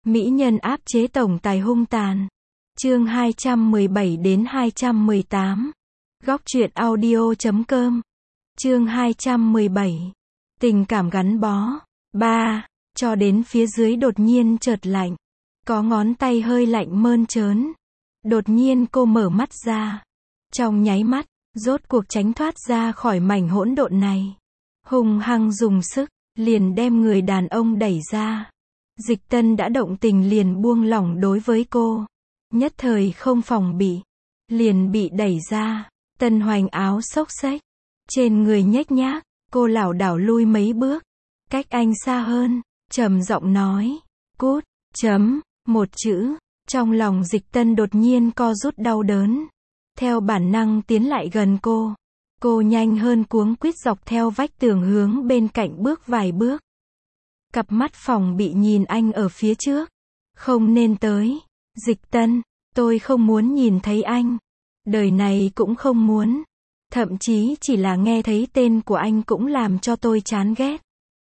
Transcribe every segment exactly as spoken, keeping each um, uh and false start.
Mỹ nhân áp chế tổng tài hung tàn. Chương hai trăm mười bảy đến hai trăm mười tám. Góc truyện audio chấm com. Chương hai trăm mười bảy. Tình cảm gắn bó. ba. Cho đến phía dưới đột nhiên chợt lạnh. Có ngón tay hơi lạnh mơn trớn. Đột nhiên cô mở mắt ra. Trong nháy mắt, rốt cuộc tránh thoát ra khỏi mảnh hỗn độn này. Hùng hăng dùng sức, liền đem người đàn ông đẩy ra. Dịch Tân đã động tình liền buông lỏng đối với cô. Nhất thời không phòng bị. Liền bị đẩy ra. Tân Hoành áo xốc xếch. Trên người nhếch nhác, cô lảo đảo lui mấy bước. Cách anh xa hơn, trầm giọng nói. Cút, chấm, một chữ. Trong lòng Dịch Tân đột nhiên co rút đau đớn. Theo bản năng tiến lại gần cô. Cô nhanh hơn cuống quýt dọc theo vách tường hướng bên cạnh bước vài bước. Cặp mắt phòng bị nhìn anh ở phía trước. Không nên tới. Dịch Tân, tôi không muốn nhìn thấy anh. Đời này cũng không muốn. Thậm chí chỉ là nghe thấy tên của anh cũng làm cho tôi chán ghét.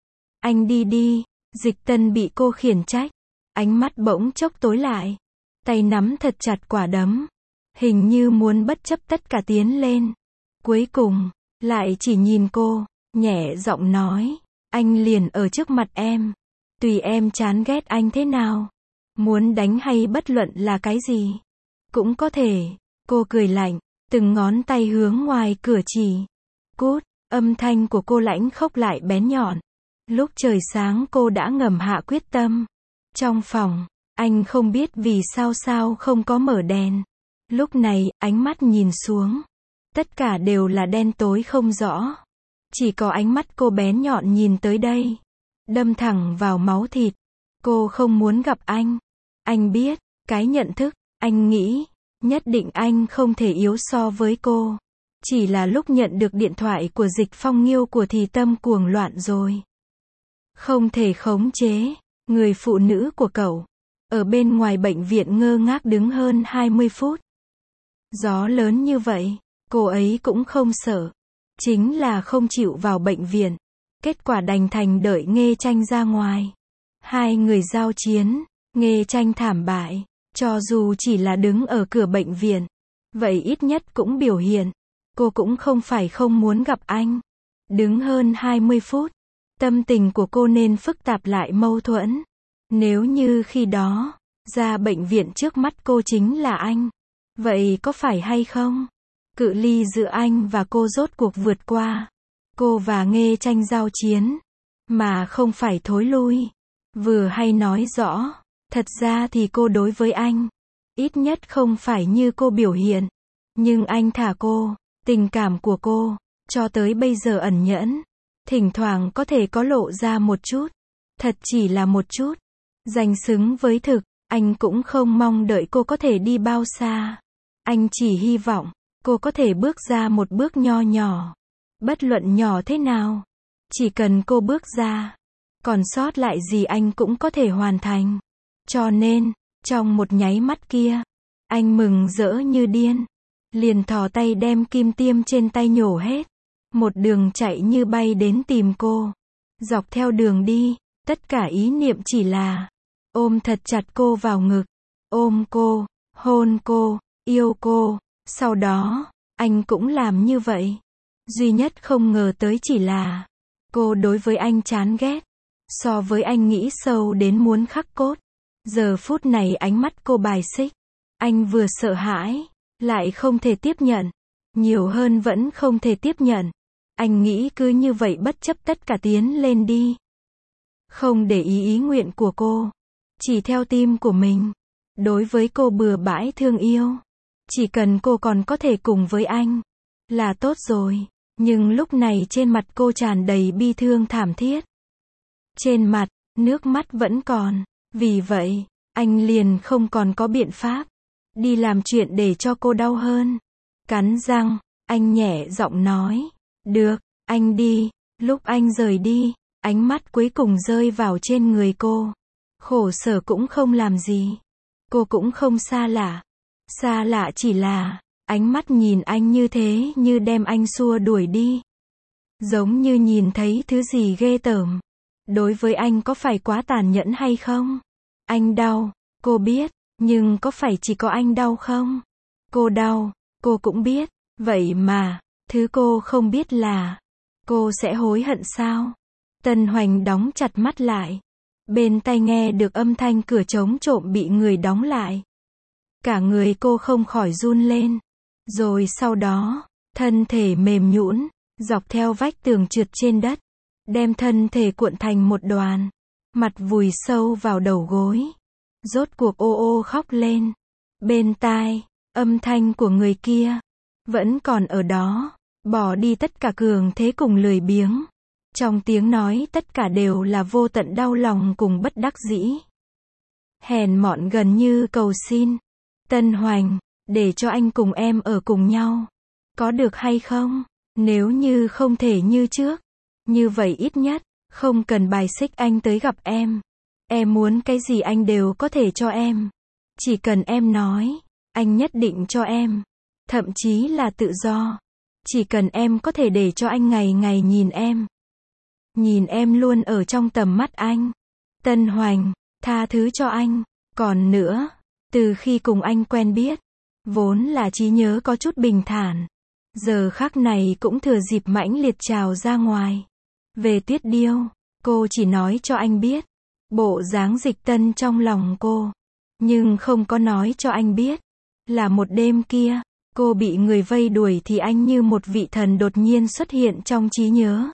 Anh đi đi. Dịch Tân bị cô khiển trách. Ánh mắt bỗng chốc tối lại. Tay nắm thật chặt quả đấm. Hình như muốn bất chấp tất cả tiến lên. Cuối cùng, lại chỉ nhìn cô, nhẹ giọng nói. Anh liền ở trước mặt em. Tùy em chán ghét anh thế nào. Muốn đánh hay bất luận là cái gì. Cũng có thể. Cô cười lạnh, từng ngón tay hướng ngoài cửa chỉ. Cút, âm thanh của cô lãnh khốc lại bén nhọn. Lúc trời sáng cô đã ngầm hạ quyết tâm. Trong phòng, anh không biết vì sao sao không có mở đèn. Lúc này, ánh mắt nhìn xuống. Tất cả đều là đen tối không rõ. Chỉ có ánh mắt cô bén nhọn nhìn tới đây. Đâm thẳng vào máu thịt. Cô không muốn gặp anh. Anh biết, cái nhận thức, anh nghĩ, nhất định anh không thể yếu so với cô. Chỉ là lúc nhận được điện thoại của Dịch Phong Nghiêu của thì tâm cuồng loạn rồi. Không thể khống chế. Người phụ nữ của cậu. Ở bên ngoài bệnh viện ngơ ngác đứng hơn hai mươi phút. Gió lớn như vậy, cô ấy cũng không sợ. Chính là không chịu vào bệnh viện. Kết quả đành thành đợi Nghê Tranh ra ngoài. Hai người giao chiến, Nghê Tranh thảm bại. Cho dù chỉ là đứng ở cửa bệnh viện, vậy ít nhất cũng biểu hiện. Cô cũng không phải không muốn gặp anh. Đứng hơn hai mươi phút. Tâm tình của cô nên phức tạp lại mâu thuẫn. Nếu như khi đó, ra bệnh viện trước mắt cô chính là anh. Vậy có phải hay không? Cự ly giữa anh và cô rốt cuộc vượt qua. Cô và Nghê Tranh giao chiến. Mà không phải thối lui. Vừa hay nói rõ. Thật ra thì cô đối với anh. Ít nhất không phải như cô biểu hiện. Nhưng anh thả cô. Tình cảm của cô. Cho tới bây giờ ẩn nhẫn. Thỉnh thoảng có thể có lộ ra một chút. Thật chỉ là một chút. Danh xứng với thực. Anh cũng không mong đợi cô có thể đi bao xa. Anh chỉ hy vọng. Cô có thể bước ra một bước nho nhỏ. Bất luận nhỏ thế nào. Chỉ cần cô bước ra. Còn sót lại gì anh cũng có thể hoàn thành. Cho nên, trong một nháy mắt kia, anh mừng rỡ như điên. Liền thò tay đem kim tiêm trên tay nhổ hết. Một đường chạy như bay đến tìm cô. Dọc theo đường đi, tất cả ý niệm chỉ là ôm thật chặt cô vào ngực. Ôm cô, hôn cô, yêu cô. Sau đó, anh cũng làm như vậy. Duy nhất không ngờ tới chỉ là cô đối với anh chán ghét. So với anh nghĩ sâu đến muốn khắc cốt. Giờ phút này ánh mắt cô bài xích. Anh vừa sợ hãi, lại không thể tiếp nhận. Nhiều hơn vẫn không thể tiếp nhận. Anh nghĩ cứ như vậy bất chấp tất cả tiến lên đi. Không để ý ý nguyện của cô. Chỉ theo tim của mình. Đối với cô bừa bãi thương yêu. Chỉ cần cô còn có thể cùng với anh. Là tốt rồi. Nhưng lúc này trên mặt cô tràn đầy bi thương thảm thiết. Trên mặt, nước mắt vẫn còn. Vì vậy, anh liền không còn có biện pháp. Đi làm chuyện để cho cô đau hơn. Cắn răng, anh nhẹ giọng nói. Được, anh đi. Lúc anh rời đi, ánh mắt cuối cùng rơi vào trên người cô. Khổ sở cũng không làm gì. Cô cũng không xa lạ. Xa lạ chỉ là, ánh mắt nhìn anh như thế như đem anh xua đuổi đi. Giống như nhìn thấy thứ gì ghê tởm. Đối với anh có phải quá tàn nhẫn hay không? Anh đau, cô biết, nhưng có phải chỉ có anh đau không? Cô đau, cô cũng biết, vậy mà, thứ cô không biết là, cô sẽ hối hận sao? Tân Hoành đóng chặt mắt lại. Bên tai nghe được âm thanh cửa trống trộm bị người đóng lại. Cả người cô không khỏi run lên. Rồi sau đó, thân thể mềm nhũn, dọc theo vách tường trượt trên đất. Đem thân thể cuộn thành một đoàn. Mặt vùi sâu vào đầu gối. Rốt cuộc ô ô khóc lên. Bên tai, âm thanh của người kia, vẫn còn ở đó. Bỏ đi tất cả cường thế cùng lười biếng. Trong tiếng nói tất cả đều là vô tận đau lòng cùng bất đắc dĩ. Hèn mọn gần như cầu xin. Tân Hoành, để cho anh cùng em ở cùng nhau. Có được hay không? Nếu như không thể như trước. Như vậy ít nhất, không cần bài xích anh tới gặp em. Em muốn cái gì anh đều có thể cho em. Chỉ cần em nói, anh nhất định cho em. Thậm chí là tự do. Chỉ cần em có thể để cho anh ngày ngày nhìn em. Nhìn em luôn ở trong tầm mắt anh. Tân Hoành, tha thứ cho anh. Còn nữa, từ khi cùng anh quen biết, vốn là trí nhớ có chút bình thản. Giờ khắc này cũng thừa dịp mãnh liệt trào ra ngoài. Về Tuyết Điêu, cô chỉ nói cho anh biết. Bộ dáng Dịch Tân trong lòng cô. Nhưng không có nói cho anh biết. Là một đêm kia, cô bị người vây đuổi thì anh như một vị thần đột nhiên xuất hiện trong trí nhớ.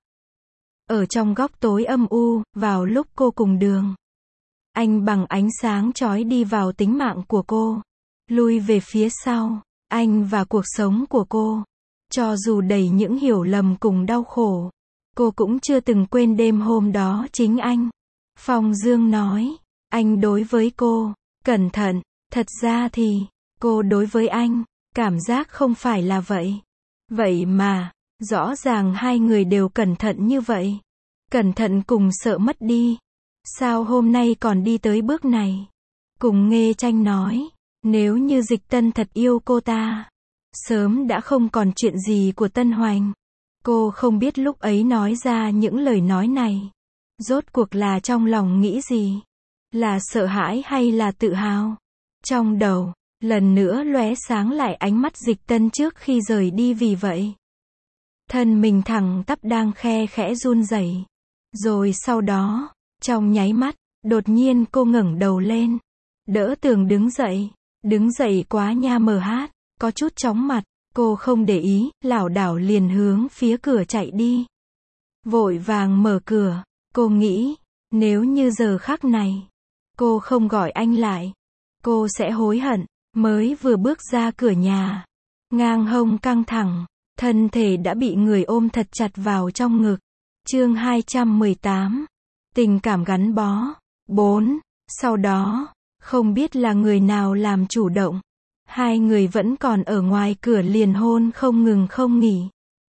Ở trong góc tối âm u, vào lúc cô cùng đường. Anh bằng ánh sáng chói đi vào tính mạng của cô. Lui về phía sau, anh và cuộc sống của cô. Cho dù đầy những hiểu lầm cùng đau khổ, cô cũng chưa từng quên đêm hôm đó chính anh. Phong Dương nói, anh đối với cô, cẩn thận, thật ra thì, cô đối với anh, cảm giác không phải là vậy. Vậy mà, rõ ràng hai người đều cẩn thận như vậy. Cẩn thận cùng sợ mất đi. Sao hôm nay còn đi tới bước này? Cùng Nghê Tranh nói, nếu như Dịch Tân thật yêu cô ta, sớm đã không còn chuyện gì của Tân Hoành. Cô không biết lúc ấy nói ra những lời nói này. Rốt cuộc là trong lòng nghĩ gì? Là sợ hãi hay là tự hào? Trong đầu, lần nữa lóe sáng lại ánh mắt Dịch Tân trước khi rời đi vì vậy. Thân mình thẳng tắp đang khe khẽ run rẩy. Rồi sau đó, trong nháy mắt, đột nhiên cô ngẩng đầu lên. Đỡ tường đứng dậy. Đứng dậy quá nha mờ hát, có chút chóng mặt. Cô không để ý, lảo đảo liền hướng phía cửa chạy đi. Vội vàng mở cửa. Cô nghĩ, nếu như giờ khắc này, cô không gọi anh lại, cô sẽ hối hận. Mới vừa bước ra cửa nhà, ngang hông căng thẳng, thân thể đã bị người ôm thật chặt vào trong ngực. Chương hai trăm mười tám. Tình cảm gắn bó. bốn. Sau đó, không biết là người nào làm chủ động. Hai người vẫn còn ở ngoài cửa liền hôn không ngừng không nghỉ.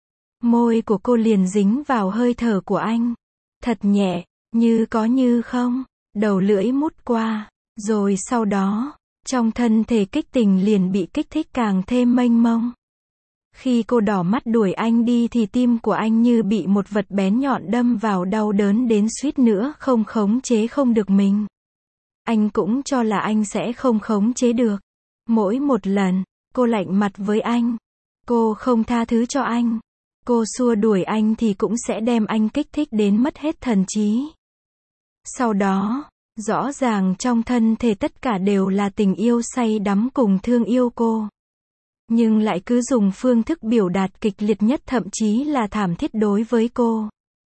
Môi của cô liền dính vào hơi thở của anh. Thật nhẹ, như có như không. Đầu lưỡi mút qua. Rồi sau đó, trong thân thể kích tình liền bị kích thích càng thêm mênh mông. Khi cô đỏ mắt đuổi anh đi thì tim của anh như bị một vật bén nhọn đâm vào, đau đớn đến suýt nữa không khống chế không được mình. Anh cũng cho là anh sẽ không khống chế được. Mỗi một lần, cô lạnh mặt với anh. Cô không tha thứ cho anh. Cô xua đuổi anh thì cũng sẽ đem anh kích thích đến mất hết thần trí. Sau đó, rõ ràng trong thân thể tất cả đều là tình yêu say đắm cùng thương yêu cô. Nhưng lại cứ dùng phương thức biểu đạt kịch liệt nhất, thậm chí là thảm thiết đối với cô.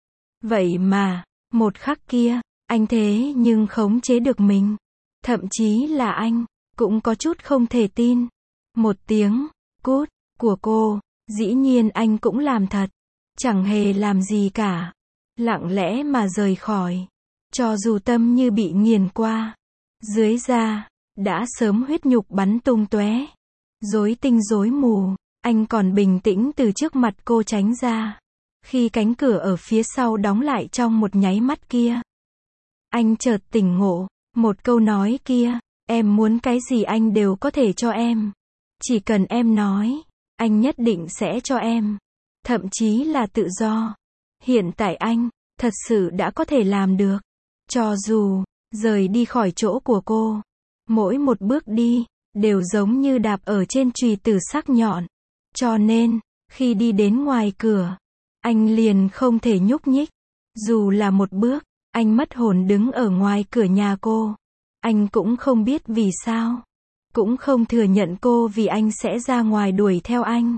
Vậy mà, một khắc kia, anh thế nhưng khống chế được mình. Thậm chí là anh, cũng có chút không thể tin. Một tiếng, cút, của cô, dĩ nhiên anh cũng làm thật. Chẳng hề làm gì cả. Lặng lẽ mà rời khỏi. Cho dù tâm như bị nghiền qua. Dưới da, đã sớm huyết nhục bắn tung tóe. Rối tinh rối mù, anh còn bình tĩnh từ trước mặt cô tránh ra. Khi cánh cửa ở phía sau đóng lại trong một nháy mắt kia, anh chợt tỉnh ngộ, một câu nói kia, em muốn cái gì anh đều có thể cho em. Chỉ cần em nói, anh nhất định sẽ cho em. Thậm chí là tự do. Hiện tại anh, thật sự đã có thể làm được. Cho dù, rời đi khỏi chỗ của cô. Mỗi một bước đi, đều giống như đạp ở trên chùy tử sắc nhọn. Cho nên, khi đi đến ngoài cửa, anh liền không thể nhúc nhích. Dù là một bước, anh mất hồn đứng ở ngoài cửa nhà cô. Anh cũng không biết vì sao. Cũng không thừa nhận cô vì anh sẽ ra ngoài đuổi theo anh.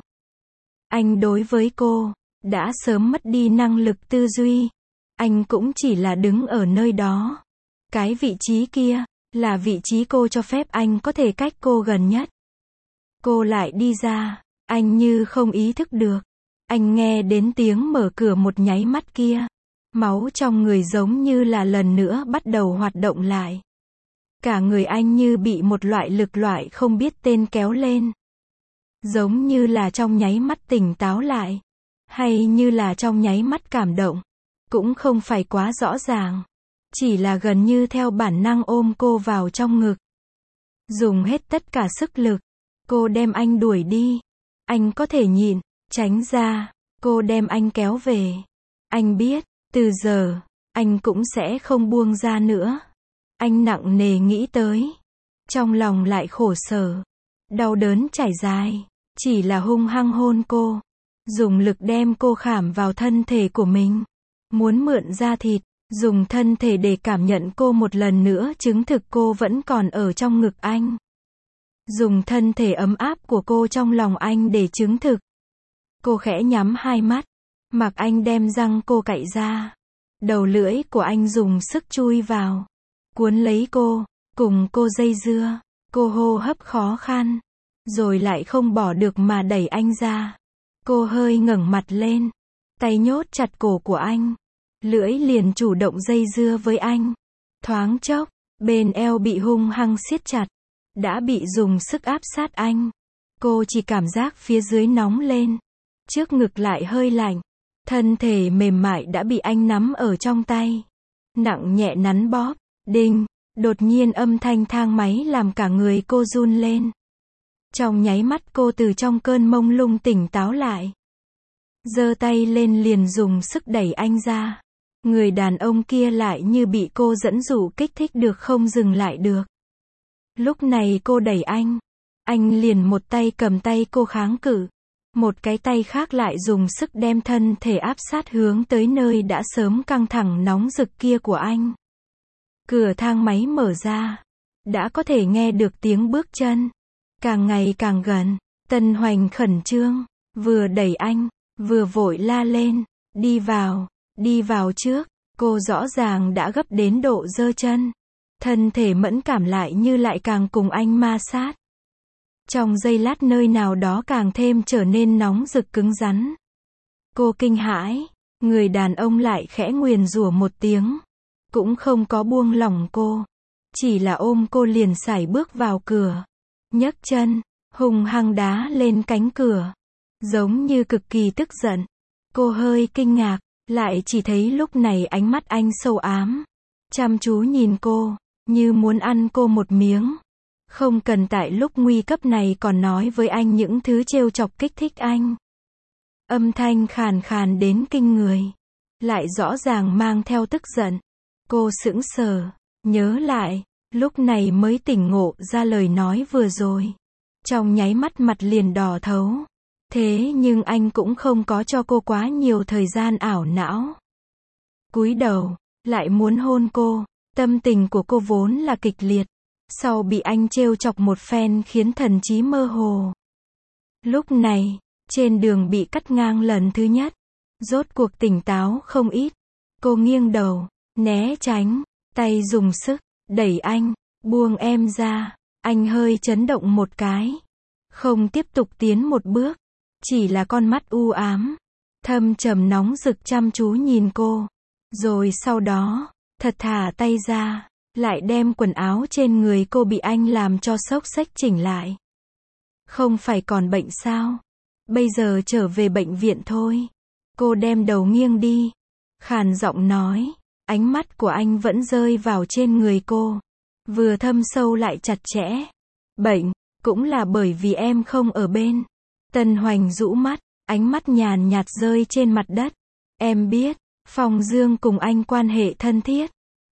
Anh đối với cô, đã sớm mất đi năng lực tư duy. Anh cũng chỉ là đứng ở nơi đó. Cái vị trí kia, là vị trí cô cho phép anh có thể cách cô gần nhất. Cô lại đi ra, anh như không ý thức được. Anh nghe đến tiếng mở cửa một nháy mắt kia. Máu trong người giống như là lần nữa bắt đầu hoạt động lại. Cả người anh như bị một loại lực loại không biết tên kéo lên. Giống như là trong nháy mắt tỉnh táo lại. Hay như là trong nháy mắt cảm động. Cũng không phải quá rõ ràng. Chỉ là gần như theo bản năng ôm cô vào trong ngực. Dùng hết tất cả sức lực. Cô đem anh đuổi đi. Anh có thể nhịn, tránh ra. Cô đem anh kéo về. Anh biết, từ giờ, anh cũng sẽ không buông ra nữa. Anh nặng nề nghĩ tới. Trong lòng lại khổ sở. Đau đớn trải dài. Chỉ là hung hăng hôn cô. Dùng lực đem cô khảm vào thân thể của mình. Muốn mượn da thịt. Dùng thân thể để cảm nhận cô một lần nữa chứng thực cô vẫn còn ở trong ngực anh. Dùng thân thể ấm áp của cô trong lòng anh để chứng thực. Cô khẽ nhắm hai mắt. Mặc anh đem răng cô cạy ra. Đầu lưỡi của anh dùng sức chui vào. Cuốn lấy cô. Cùng cô dây dưa. Cô hô hấp khó khăn. Rồi lại không bỏ được mà đẩy anh ra. Cô hơi ngẩng mặt lên. Tay nhốt chặt cổ của anh. Lưỡi liền chủ động dây dưa với anh. Thoáng chốc, bên eo bị hung hăng siết chặt. Đã bị dùng sức áp sát anh. Cô chỉ cảm giác phía dưới nóng lên. Trước ngực lại hơi lạnh. Thân thể mềm mại đã bị anh nắm ở trong tay. Nặng nhẹ nắn bóp. Đinh, đột nhiên âm thanh thang máy làm cả người cô run lên. Trong nháy mắt cô từ trong cơn mông lung tỉnh táo lại. Giơ tay lên liền dùng sức đẩy anh ra. Người đàn ông kia lại như bị cô dẫn dụ kích thích được không dừng lại được. Lúc này cô đẩy anh. Anh liền một tay cầm tay cô kháng cự. Một cái tay khác lại dùng sức đem thân thể áp sát hướng tới nơi đã sớm căng thẳng nóng rực kia của anh. Cửa thang máy mở ra. Đã có thể nghe được tiếng bước chân. Càng ngày càng gần. Tân Hoành khẩn trương. Vừa đẩy anh. Vừa vội la lên. Đi vào. Đi vào trước. Cô rõ ràng đã gấp đến độ giơ chân. Thân thể mẫn cảm lại như lại càng cùng anh ma sát. Trong giây lát nơi nào đó càng thêm trở nên nóng rực cứng rắn. Cô kinh hãi. Người đàn ông lại khẽ nguyền rủa một tiếng. Cũng không có buông lỏng cô. Chỉ là ôm cô liền sải bước vào cửa. Nhấc chân. Hung hăng đá lên cánh cửa. Giống như cực kỳ tức giận. Cô hơi kinh ngạc. Lại chỉ thấy lúc này ánh mắt anh sâu ám. Chăm chú nhìn cô. Như muốn ăn cô một miếng. Không cần tại lúc nguy cấp này còn nói với anh những thứ trêu chọc kích thích anh. Âm thanh khàn khàn đến kinh người. Lại rõ ràng mang theo tức giận. Cô sững sờ. Nhớ lại. Lúc này mới tỉnh ngộ ra lời nói vừa rồi. Trong nháy mắt mặt liền đỏ thấu. Thế nhưng anh cũng không có cho cô quá nhiều thời gian ảo não. Cúi đầu. Lại muốn hôn cô. Tâm tình của cô vốn là kịch liệt. Sau bị anh trêu chọc một phen khiến thần trí mơ hồ. Lúc này, trên đường bị cắt ngang lần thứ nhất. Rốt cuộc tỉnh táo không ít. Cô nghiêng đầu, né tránh, tay dùng sức, đẩy anh, buông em ra. Anh hơi chấn động một cái. Không tiếp tục tiến một bước. Chỉ là con mắt u ám. Thâm trầm nóng rực chăm chú nhìn cô. Rồi sau đó, thật thả tay ra. Lại đem quần áo trên người cô bị anh làm cho xốc xếch chỉnh lại. Không phải còn bệnh sao? Bây giờ trở về bệnh viện thôi. Cô đem đầu nghiêng đi. Khàn giọng nói. Ánh mắt của anh vẫn rơi vào trên người cô. Vừa thâm sâu lại chặt chẽ. Bệnh, cũng là bởi vì em không ở bên. Tân Hoành rũ mắt. Ánh mắt nhàn nhạt rơi trên mặt đất. Em biết, Phong Dương cùng anh quan hệ thân thiết.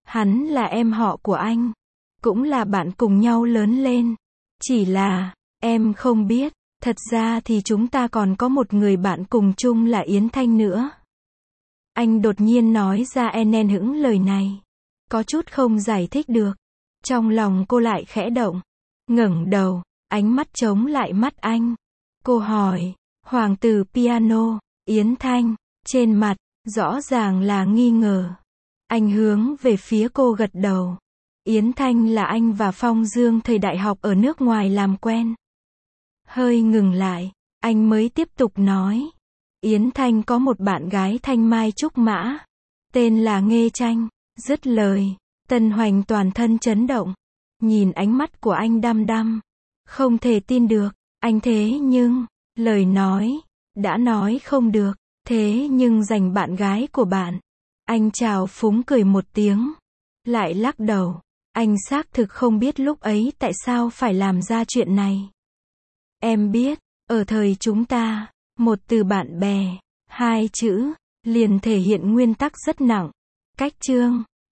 Hắn là em họ của anh. Cũng là bạn cùng nhau lớn lên. Chỉ là, em không biết, thật ra thì chúng ta còn có một người bạn cùng chung là Yến Thanh nữa. Anh đột nhiên nói ra enen hững lời này. Có chút không giải thích được. Trong lòng cô lại khẽ động. Ngẩng đầu, ánh mắt chống lại mắt anh. Cô hỏi, hoàng tử piano, Yến Thanh, trên mặt, rõ ràng là nghi ngờ. Anh hướng về phía cô gật đầu. Yến Thanh là anh và Phong Dương thời đại học ở nước ngoài làm quen. Hơi ngừng lại, anh mới tiếp tục nói. Yến Thanh có một bạn gái thanh mai trúc mã. Tên là Nghê Tranh. Dứt lời, Tân Hoành toàn thân chấn động. Nhìn ánh mắt của anh đăm đăm. Không thể tin được, anh thế nhưng, lời nói, đã nói không được, thế nhưng giành bạn gái của bạn. Anh trào phúng cười một tiếng, lại lắc đầu. Anh xác thực không biết lúc ấy tại sao phải làm ra chuyện này. Em biết, ở thời chúng ta, một từ bạn bè, hai chữ, liền thể hiện nguyên tắc rất nặng. Cách chương